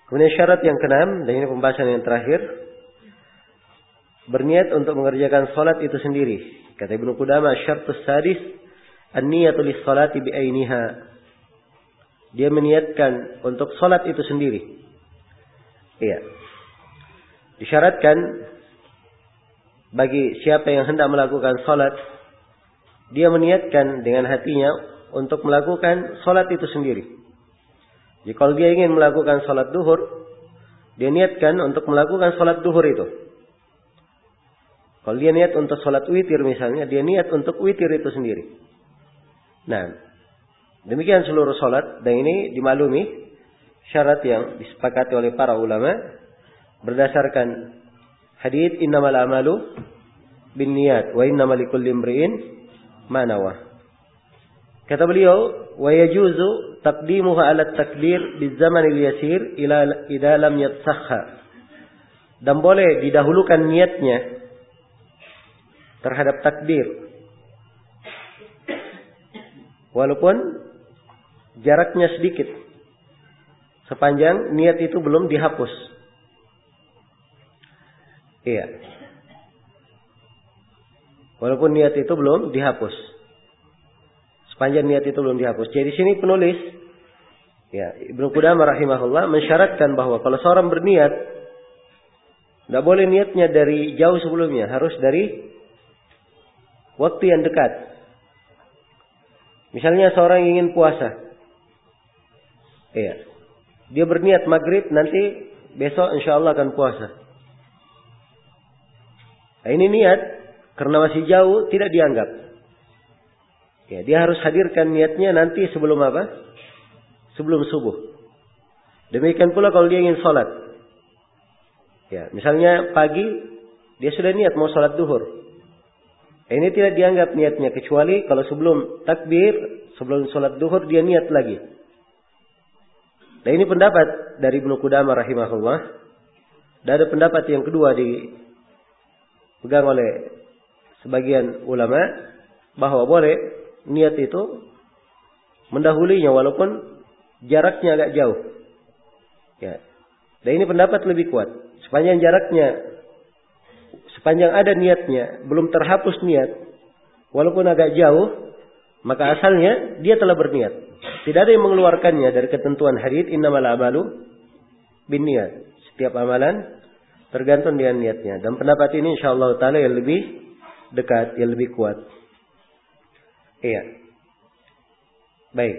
Kemudian syarat yang keenam, dan ini pembahasan yang terakhir, berniat untuk mengerjakan salat itu sendiri. Kata Ibnu Qudamah, syartus sadis an-niyatu lis-salati bi'ainiha. Dia meniatkan untuk salat itu sendiri. Iya. Disyaratkan bagi siapa yang hendak melakukan salat, dia meniatkan dengan hatinya untuk melakukan salat itu sendiri. Jadi kalau dia ingin melakukan salat duhur, dia niatkan untuk melakukan salat duhur itu. Kalau dia niat untuk salat witir misalnya, dia niat untuk witir itu sendiri. Nah, demikian seluruh salat, dan ini dimaklumi syarat yang disepakati oleh para ulama berdasarkan hadits innamal a'malu binniyat wa innamal likulli imri'in ma nawa. Kata beliau, wa yajuzu taqdimuha 'ala at-takbir bizaman al-yasir ila idza lam yatsakha. Dan boleh didahulukan niatnya terhadap takbir walaupun jaraknya sedikit, sepanjang niat itu belum dihapus. Iya. Walaupun niat itu belum dihapus. Sepanjang niat itu belum dihapus. Jadi di sini penulis, ya, Ibnu Qudamah rahimahullah mensyaratkan bahwa kalau seorang berniat, tidak boleh niatnya dari jauh sebelumnya, harus dari waktu yang dekat. Misalnya seorang ingin puasa, iya, dia berniat maghrib nanti besok insya Allah akan puasa. Nah, ini niat karena masih jauh tidak dianggap. Ya, dia harus hadirkan niatnya nanti sebelum apa? Sebelum subuh. Demikian pula kalau dia ingin sholat. Ya, misalnya pagi dia sudah niat mau sholat duhur. Ini tidak dianggap niatnya kecuali kalau sebelum takbir, sebelum sholat duhur dia niat lagi. Nah, ini pendapat dari Ibnu Qudamah rahimahullah. Dan ada pendapat yang kedua dipegang oleh sebagian ulama bahwa boleh niat itu mendahulinya walaupun jaraknya agak jauh. Ya. Dan ini pendapat lebih kuat. Sepanjang ada niatnya, belum terhapus niat, walaupun agak jauh, maka asalnya dia telah berniat. Tidak ada yang mengeluarkannya dari ketentuan hadits innamal a'malu binniyat. Setiap amalan tergantung dengan niatnya. Dan pendapat ini insyaallah taala yang lebih dekat, yang lebih kuat. Iya. Baik.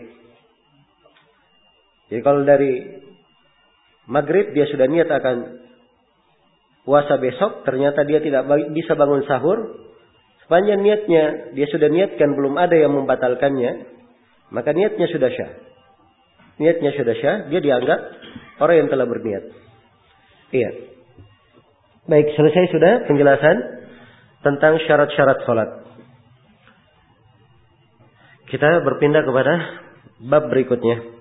Jadi kalau dari maghrib dia sudah niat akan puasa besok, ternyata dia tidak bisa bangun sahur, sepanjang niatnya dia sudah niatkan belum ada yang membatalkannya, maka niatnya sudah syah. Niatnya sudah syah, dia dianggap orang yang telah berniat. Iya. Baik, selesai sudah penjelasan tentang syarat-syarat salat. Kita berpindah kepada bab berikutnya.